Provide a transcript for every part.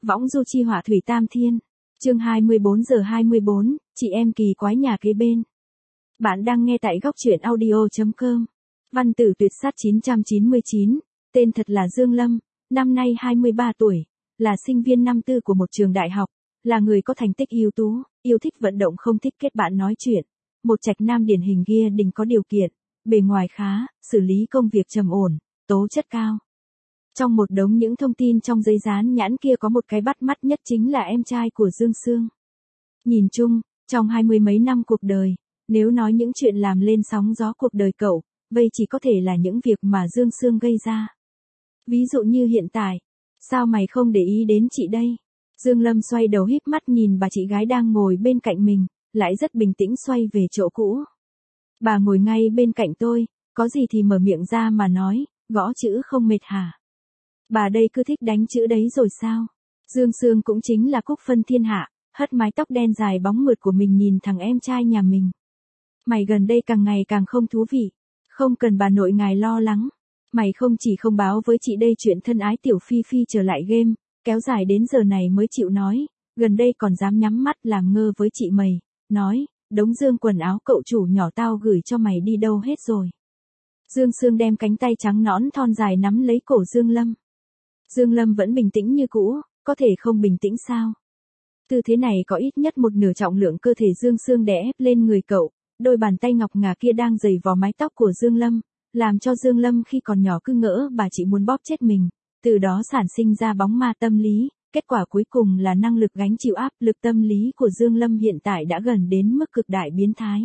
Võng du chi hỏa thủy tam thiên. Chương 24:24, chị em kỳ quái nhà kế bên. Bạn đang nghe tại góc truyện audio.com. Văn tử tuyệt sát 999, tên thật là Dương Lâm, năm nay 23 tuổi, là sinh viên năm tư của một trường đại học, là người có thành tích ưu tú, yêu thích vận động không thích kết bạn nói chuyện, một trạch nam điển hình gia đình có điều kiện, bề ngoài khá, xử lý công việc trầm ổn, tố chất cao. Trong một đống những thông tin trong giấy dán nhãn kia có một cái bắt mắt nhất chính là em trai của Dương Sương. Nhìn chung, trong 20 mấy năm cuộc đời, nếu nói những chuyện làm lên sóng gió cuộc đời cậu, vậy chỉ có thể là những việc mà Dương Sương gây ra. Ví dụ như hiện tại, sao mày không để ý đến chị đây? Dương Lâm xoay đầu híp mắt nhìn bà chị gái đang ngồi bên cạnh mình, lại rất bình tĩnh xoay về chỗ cũ. Bà ngồi ngay bên cạnh tôi, có gì thì mở miệng ra mà nói, gõ chữ không mệt hả? Bà đây cứ thích đánh chữ đấy rồi sao? Dương Sương cũng chính là cúc phân thiên hạ, hất mái tóc đen dài bóng mượt của mình nhìn thằng em trai nhà mình. Mày gần đây càng ngày càng không thú vị, không cần bà nội ngài lo lắng. Mày không chỉ không báo với chị đây chuyện thân ái tiểu Phi Phi trở lại game, kéo dài đến giờ này mới chịu nói, gần đây còn dám nhắm mắt làm ngơ với chị mày, nói, đống dương quần áo cậu chủ nhỏ tao gửi cho mày đi đâu hết rồi. Dương Sương đem cánh tay trắng nõn thon dài nắm lấy cổ Dương Lâm. Dương Lâm vẫn bình tĩnh như cũ, có thể không bình tĩnh sao? Tư thế này có ít nhất một nửa trọng lượng cơ thể Dương Sương đè ép lên người cậu, đôi bàn tay ngọc ngà kia đang giày vò mái tóc của Dương Lâm, làm cho Dương Lâm khi còn nhỏ cứ ngỡ bà chị muốn bóp chết mình, từ đó sản sinh ra bóng ma tâm lý, kết quả cuối cùng là năng lực gánh chịu áp lực tâm lý của Dương Lâm hiện tại đã gần đến mức cực đại biến thái.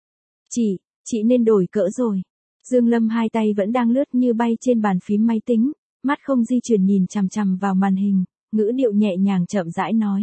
Chị nên đổi cỡ rồi. Dương Lâm hai tay vẫn đang lướt như bay trên bàn phím máy tính, mắt không di chuyển nhìn chằm chằm vào màn hình, ngữ điệu nhẹ nhàng chậm rãi nói.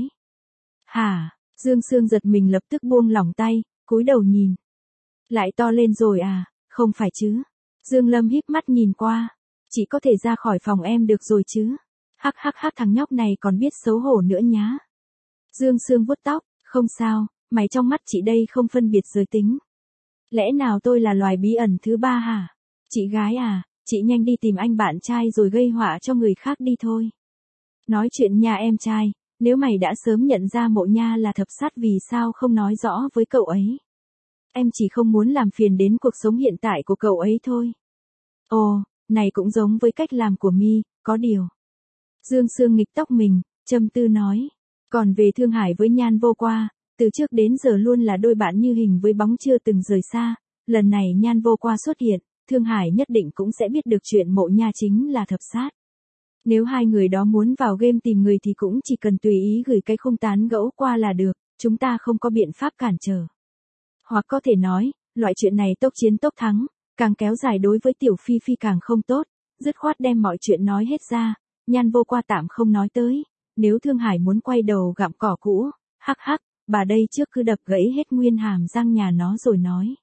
Hả? Dương Sương giật mình lập tức buông lỏng tay, cúi đầu nhìn. Lại to lên rồi à? Không phải chứ? Dương Lâm híp mắt nhìn qua. Chị có thể ra khỏi phòng em được rồi chứ? Hắc thằng nhóc này còn biết xấu hổ nữa nhá. Dương Sương vuốt tóc, không sao, mày trong mắt chị đây không phân biệt giới tính. Lẽ nào tôi là loài bí ẩn thứ ba hả? Chị gái à, chị nhanh đi tìm anh bạn trai rồi gây họa cho người khác đi thôi. Nói chuyện nha em trai, nếu mày đã sớm nhận ra Mộ Nha là thập sát vì sao không nói rõ với cậu ấy? Em chỉ không muốn làm phiền đến cuộc sống hiện tại của cậu ấy thôi. Ồ, này cũng giống với cách làm của mi, có điều. Dương Sương nghịch tóc mình, trầm tư nói. Còn về Thương Hải với Nhan Vô Qua, từ trước đến giờ luôn là đôi bạn như hình với bóng chưa từng rời xa. Lần này Nhan Vô Qua xuất hiện, Thương Hải nhất định cũng sẽ biết được chuyện Mộ Nha chính là thập sát. Nếu hai người đó muốn vào game tìm người thì cũng chỉ cần tùy ý gửi cái khung tán gẫu qua là được, chúng ta không có biện pháp cản trở. Hoặc có thể nói, loại chuyện này tốc chiến tốc thắng, càng kéo dài đối với tiểu Phi Phi càng không tốt, dứt khoát đem mọi chuyện nói hết ra, Nhan Vô Qua tạm không nói tới, nếu Thương Hải muốn quay đầu gặm cỏ cũ, bà đây trước cứ đập gãy hết nguyên hàm răng nhà nó rồi nói.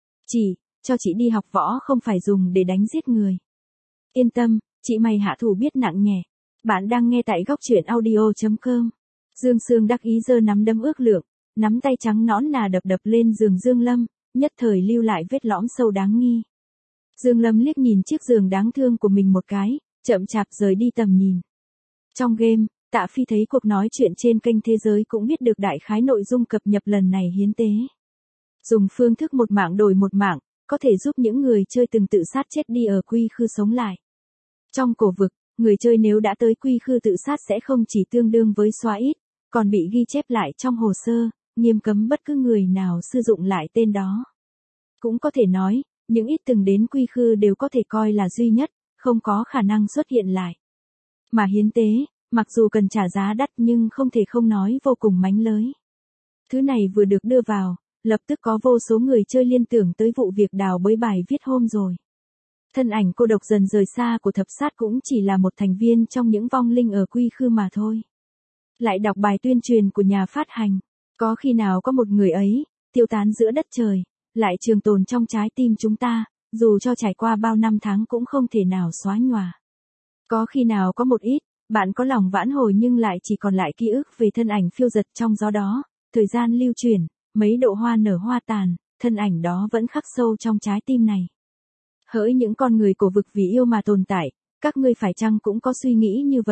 Cho chị đi học võ không phải dùng để đánh giết người. Yên tâm, chị mày hạ thủ biết nặng nhẹ. Bạn đang nghe tại góc truyện audio.com. Dương Sương đắc ý giơ nắm đấm ước lượng, nắm tay trắng nõn nà đập lên giường Dương Lâm, nhất thời lưu lại vết lõm sâu đáng nghi. Dương Lâm liếc nhìn chiếc giường đáng thương của mình một cái, chậm chạp rời đi tầm nhìn. Trong game, Tạ Phi thấy cuộc nói chuyện trên kênh Thế Giới cũng biết được đại khái nội dung cập nhập lần này hiến tế. Dùng phương thức một mạng đổi một mạng, có thể giúp những người chơi từng tự sát chết đi ở quy khư sống lại. Trong cổ vực, người chơi nếu đã tới quy khư tự sát sẽ không chỉ tương đương với xóa ít, còn bị ghi chép lại trong hồ sơ, nghiêm cấm bất cứ người nào sử dụng lại tên đó. Cũng có thể nói, những ít từng đến quy khư đều có thể coi là duy nhất, không có khả năng xuất hiện lại. Mà hiến tế, mặc dù cần trả giá đắt nhưng không thể không nói vô cùng mánh lới. Thứ này vừa được đưa vào, lập tức có vô số người chơi liên tưởng tới vụ việc đào bới bài viết hôm rồi. Thân ảnh cô độc dần rời xa của thập sát cũng chỉ là một thành viên trong những vong linh ở quy khư mà thôi. Lại đọc bài tuyên truyền của nhà phát hành, có khi nào có một người ấy, tiêu tán giữa đất trời, lại trường tồn trong trái tim chúng ta, dù cho trải qua bao năm tháng cũng không thể nào xóa nhòa. Có khi nào có một ít, bạn có lòng vãn hồi nhưng lại chỉ còn lại ký ức về thân ảnh phiêu dật trong gió đó, thời gian lưu chuyển, mấy độ hoa nở hoa tàn, thân ảnh đó vẫn khắc sâu trong trái tim này. Hỡi những con người cổ vực vì yêu mà tồn tại, các ngươi phải chăng cũng có suy nghĩ như vậy,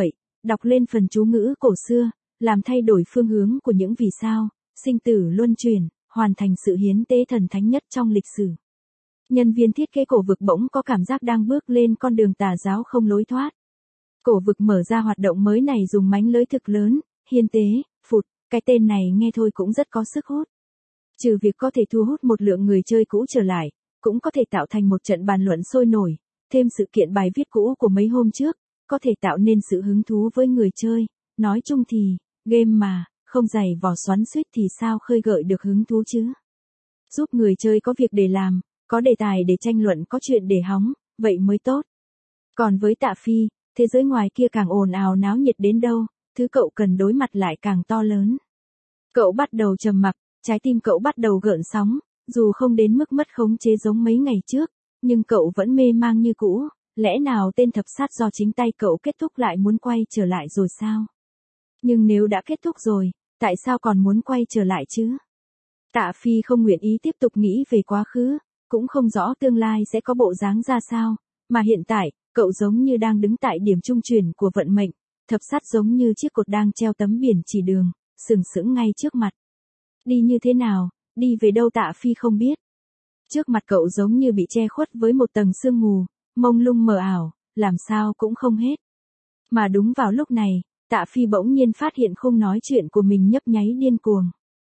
Đọc lên phần chú ngữ cổ xưa, làm thay đổi phương hướng của những vì sao, sinh tử luân chuyển, hoàn thành sự hiến tế thần thánh nhất trong lịch sử. Nhân viên thiết kế cổ vực bỗng có cảm giác đang bước lên con đường tà giáo không lối thoát. Cổ vực mở ra hoạt động mới này dùng mánh lưới thực lớn, hiến tế, phụt, cái tên này nghe thôi cũng rất có sức hút. Trừ việc có thể thu hút một lượng người chơi cũ trở lại, cũng có thể tạo thành một trận bàn luận sôi nổi, thêm sự kiện bài viết cũ của mấy hôm trước, có thể tạo nên sự hứng thú với người chơi. Nói chung thì, game mà, không dày vò xoắn xuýt thì sao khơi gợi được hứng thú chứ? Giúp người chơi có việc để làm, có đề tài để tranh luận, có chuyện để hóng, vậy mới tốt. Còn với Tạ Phi, thế giới ngoài kia càng ồn ào náo nhiệt đến đâu, thứ cậu cần đối mặt lại càng to lớn. Cậu bắt đầu trầm mặc, trái tim cậu bắt đầu gợn sóng, dù không đến mức mất khống chế giống mấy ngày trước, nhưng cậu vẫn mê mang như cũ, lẽ nào tên thập sát do chính tay cậu kết thúc lại muốn quay trở lại rồi sao? Nhưng nếu đã kết thúc rồi, tại sao còn muốn quay trở lại chứ? Tạ Phi không nguyện ý tiếp tục nghĩ về quá khứ, cũng không rõ tương lai sẽ có bộ dáng ra sao, mà hiện tại, cậu giống như đang đứng tại điểm trung chuyển của vận mệnh, thập sát giống như chiếc cột đang treo tấm biển chỉ đường, sừng sững ngay trước mặt. Đi như thế nào, đi về đâu Tạ Phi không biết. Trước mặt cậu giống như bị che khuất với một tầng sương mù, mông lung mờ ảo, làm sao cũng không hết. Mà đúng vào lúc này, Tạ Phi bỗng nhiên phát hiện khung nói chuyện của mình nhấp nháy điên cuồng.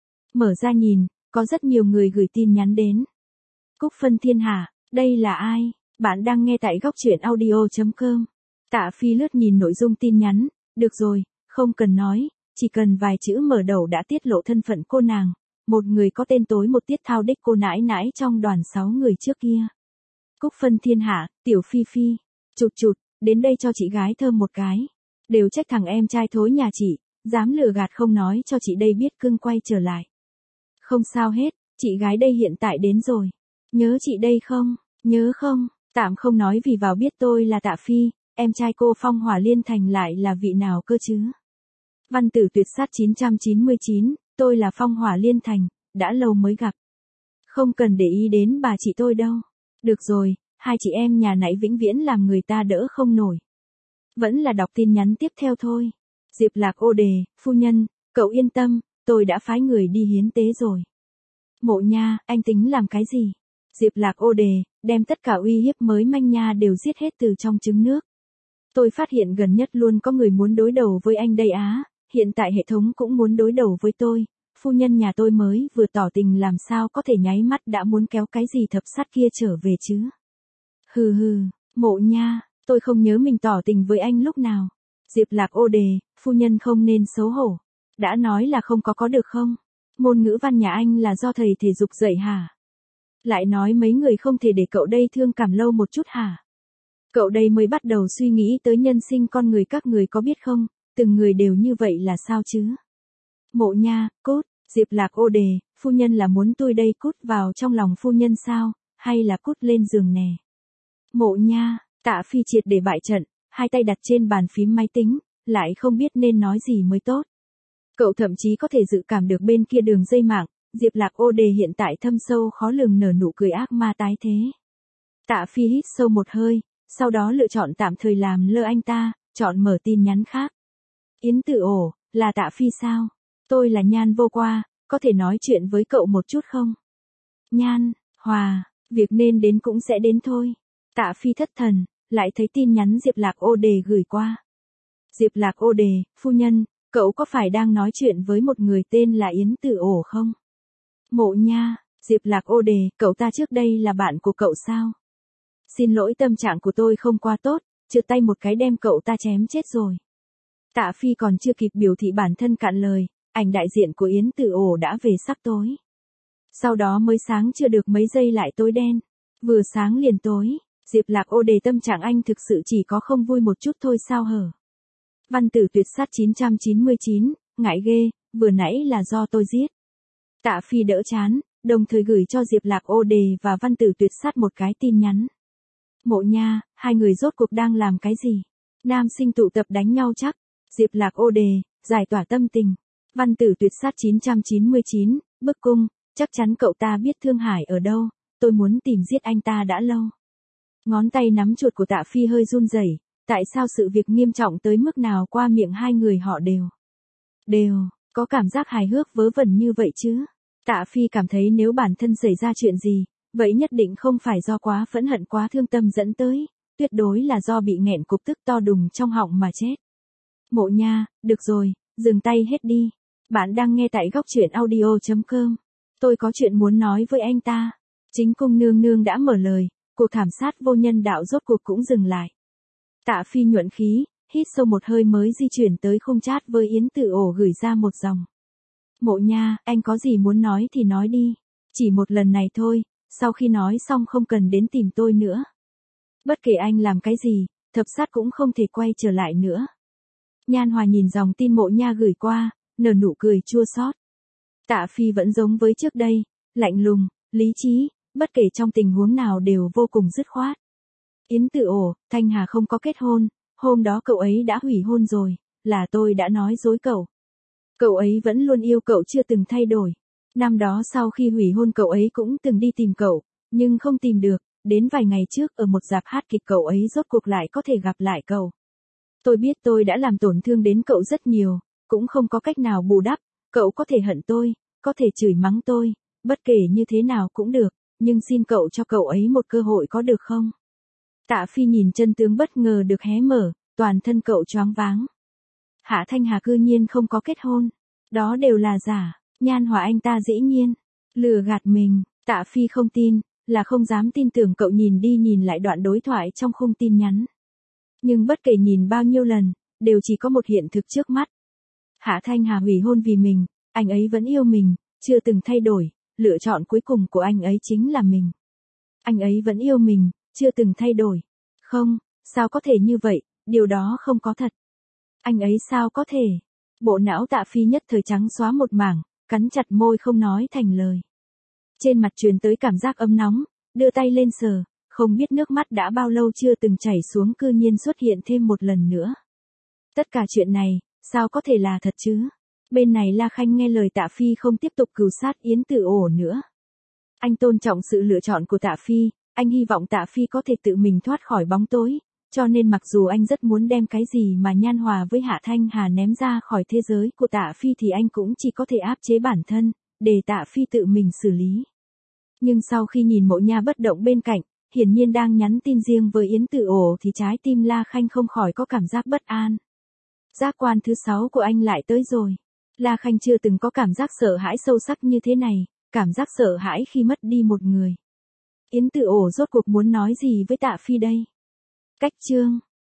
Mở ra nhìn, có rất nhiều người gửi tin nhắn đến. Cúc Phân Thiên hả, đây là ai? Bạn đang nghe tại góc truyện audio.com. Tạ Phi lướt nhìn nội dung tin nhắn, được rồi, không cần nói, chỉ cần vài chữ mở đầu đã tiết lộ thân phận cô nàng, một người có tên tối một tiết thao đích cô nãi nãi trong đoàn 6 người trước kia. Cúc Phân Thiên hạ, Tiểu Phi Phi, chụt chụt, đến đây cho chị gái thơm một cái. Đều trách thằng em trai thối nhà chị, dám lừa gạt không nói cho chị đây biết cưng quay trở lại. Không sao hết, chị gái đây hiện tại đến rồi. Nhớ chị đây không? Nhớ không? Tạm không nói vì vào biết tôi là Tạ Phi, em trai cô Phong Hỏa Liên Thành lại là vị nào cơ chứ? Văn Tử Tuyệt Sát 999, tôi là Phong Hỏa Liên Thành, đã lâu mới gặp. Không cần để ý đến bà chị tôi đâu. Được rồi, hai chị em nhà nãy vĩnh viễn làm người ta đỡ không nổi. Vẫn là đọc tin nhắn tiếp theo thôi. Diệp Lạc ô đề, phu nhân, cậu yên tâm, tôi đã phái người đi hiến tế rồi. Mộ Nha, anh tính làm cái gì? Diệp Lạc ô đề, đem tất cả uy hiếp mới manh nha đều giết hết từ trong trứng nước. Tôi phát hiện gần nhất luôn có người muốn đối đầu với anh đây á, hiện tại hệ thống cũng muốn đối đầu với tôi. Phu nhân nhà tôi mới vừa tỏ tình làm sao có thể nháy mắt đã muốn kéo cái gì thập sát kia trở về chứ. Hừ hừ, Mộ Nha, tôi không nhớ mình tỏ tình với anh lúc nào. Diệp Lạc ô đề, phu nhân không nên xấu hổ. Đã nói là không có được không? Ngôn ngữ văn nhà anh là do thầy thể dục dạy hả? Lại nói mấy người không thể để cậu đây thương cảm lâu một chút hả? Cậu đây mới bắt đầu suy nghĩ tới nhân sinh con người, các người có biết không, từng người đều như vậy là sao chứ? Mộ Nha, cút, Diệp Lạc ô đề, phu nhân là muốn tôi đây cút vào trong lòng phu nhân sao, hay là cút lên giường nè? Mộ Nha, Tạ Phi triệt để bại trận, hai tay đặt trên bàn phím máy tính, lại không biết nên nói gì mới tốt. Cậu thậm chí có thể dự cảm được bên kia đường dây mạng, Diệp Lạc ô đề hiện tại thâm sâu khó lường nở nụ cười ác ma tái thế. Tạ Phi hít sâu một hơi, sau đó lựa chọn tạm thời làm lơ anh ta, chọn mở tin nhắn khác. Yến Tử Ổ, là Tạ Phi sao? Tôi là Nhan Vô Qua, có thể nói chuyện với cậu một chút không? Nhan, Hòa, việc nên đến cũng sẽ đến thôi. Tạ Phi thất thần, lại thấy tin nhắn Diệp Lạc ô đề gửi qua. Diệp Lạc ô đề, phu nhân, cậu có phải đang nói chuyện với một người tên là Yến Tử Ổ không? Mộ Nha, Diệp Lạc ô đề, cậu ta trước đây là bạn của cậu sao? Xin lỗi, tâm trạng của tôi không quá tốt, trượt tay một cái đem cậu ta chém chết rồi. Tạ Phi còn chưa kịp biểu thị bản thân cạn lời, ảnh đại diện của Yến Tử Ổ đã về sắc tối. Sau đó mới sáng chưa được mấy giây lại tối đen. Vừa sáng liền tối, Diệp Lạc ô đề, tâm trạng anh thực sự chỉ có không vui một chút thôi sao hở? Văn Tử Tuyệt Sát 999, ngại ghê, vừa nãy là do tôi giết. Tạ Phi đỡ chán, đồng thời gửi cho Diệp Lạc ô đề và Văn Tử Tuyệt Sát một cái tin nhắn. Mộ Nha, hai người rốt cuộc đang làm cái gì? Nam sinh tụ tập đánh nhau chắc. Diệp Lạc ô đề, giải tỏa tâm tình. Văn Tử Tuyệt Sát 999, bức cung, chắc chắn cậu ta biết Thương Hải ở đâu, tôi muốn tìm giết anh ta đã lâu. Ngón tay nắm chuột của Tạ Phi hơi run rẩy, Tại sao sự việc nghiêm trọng tới mức nào qua miệng hai người họ đều có cảm giác hài hước vớ vẩn như vậy chứ? Tạ Phi cảm thấy nếu bản thân xảy ra chuyện gì, vậy nhất định không phải do quá phẫn hận quá thương tâm dẫn tới, tuyệt đối là do bị nghẹn cục tức to đùng trong họng mà chết. Mộ Nha, được rồi, dừng tay hết đi. Bạn đang nghe tại góc truyện audio.com. Tôi có chuyện muốn nói với anh ta. Chính cung nương nương đã mở lời, cuộc thảm sát vô nhân đạo rốt cuộc cũng dừng lại. Tạ Phi nhuận khí, hít sâu một hơi mới di chuyển tới khung chat với Yến Tử Ổ gửi ra một dòng. Mộ Nha, anh có gì muốn nói thì nói đi. Chỉ một lần này thôi, sau khi nói xong không cần đến tìm tôi nữa. Bất kể anh làm cái gì, thập sát cũng không thể quay trở lại nữa. Nhan Hòa nhìn dòng tin Mộ Nha gửi qua, nở nụ cười chua xót. Tạ Phi vẫn giống với trước đây, lạnh lùng, lý trí, bất kể trong tình huống nào đều vô cùng dứt khoát. Yến Tử Ổ, Thanh Hà không có kết hôn, hôm đó cậu ấy đã hủy hôn rồi, là tôi đã nói dối cậu. Cậu ấy vẫn luôn yêu cậu chưa từng thay đổi. Năm đó sau khi hủy hôn cậu ấy cũng từng đi tìm cậu, nhưng không tìm được, đến vài ngày trước ở một rạp hát kịch cậu ấy rốt cuộc lại có thể gặp lại cậu. Tôi biết tôi đã làm tổn thương đến cậu rất nhiều, cũng không có cách nào bù đắp, cậu có thể hận tôi, có thể chửi mắng tôi, bất kể như thế nào cũng được, nhưng xin cậu cho cậu ấy một cơ hội có được không? Tạ Phi nhìn chân tướng bất ngờ được hé mở, toàn thân cậu choáng váng. Hạ Thanh Hà cư nhiên không có kết hôn, đó đều là giả. Nhan Hòa anh ta dĩ nhiên lừa gạt mình. Tạ Phi không tin, là không dám tin tưởng. Cậu nhìn đi nhìn lại đoạn đối thoại trong khung tin nhắn. Nhưng bất kể nhìn bao nhiêu lần, đều chỉ có một hiện thực trước mắt. Hạ Thanh Hà hủy hôn vì mình, anh ấy vẫn yêu mình, chưa từng thay đổi, lựa chọn cuối cùng của anh ấy chính là mình. Anh ấy vẫn yêu mình, chưa từng thay đổi. Không, sao có thể như vậy, điều đó không có thật. Anh ấy sao có thể? Bộ não Tạ Phi nhất thời trắng xóa một mảng, cắn chặt môi không nói thành lời. Trên mặt truyền tới cảm giác ấm nóng, đưa tay lên sờ, không biết nước mắt đã bao lâu chưa từng chảy xuống cư nhiên xuất hiện thêm một lần nữa. Tất cả chuyện này, sao có thể là thật chứ? Bên này La Khanh nghe lời Tạ Phi không tiếp tục cừu sát Yến Tử Ổ nữa. Anh tôn trọng sự lựa chọn của Tạ Phi, anh hy vọng Tạ Phi có thể tự mình thoát khỏi bóng tối. Cho nên mặc dù anh rất muốn đem cái gì mà Nhan Hòa với Hạ Thanh Hà ném ra khỏi thế giới của Tạ Phi thì anh cũng chỉ có thể áp chế bản thân, để Tạ Phi tự mình xử lý. Nhưng sau khi nhìn Mộ Nha bất động bên cạnh, hiển nhiên đang nhắn tin riêng với Yến Tử Ổ thì trái tim La Khanh không khỏi có cảm giác bất an. Giác quan thứ 6 của anh lại tới rồi. La Khanh chưa từng có cảm giác sợ hãi sâu sắc như thế này, cảm giác sợ hãi khi mất đi một người. Yến Tử Ổ rốt cuộc muốn nói gì với Tạ Phi đây? Cách chương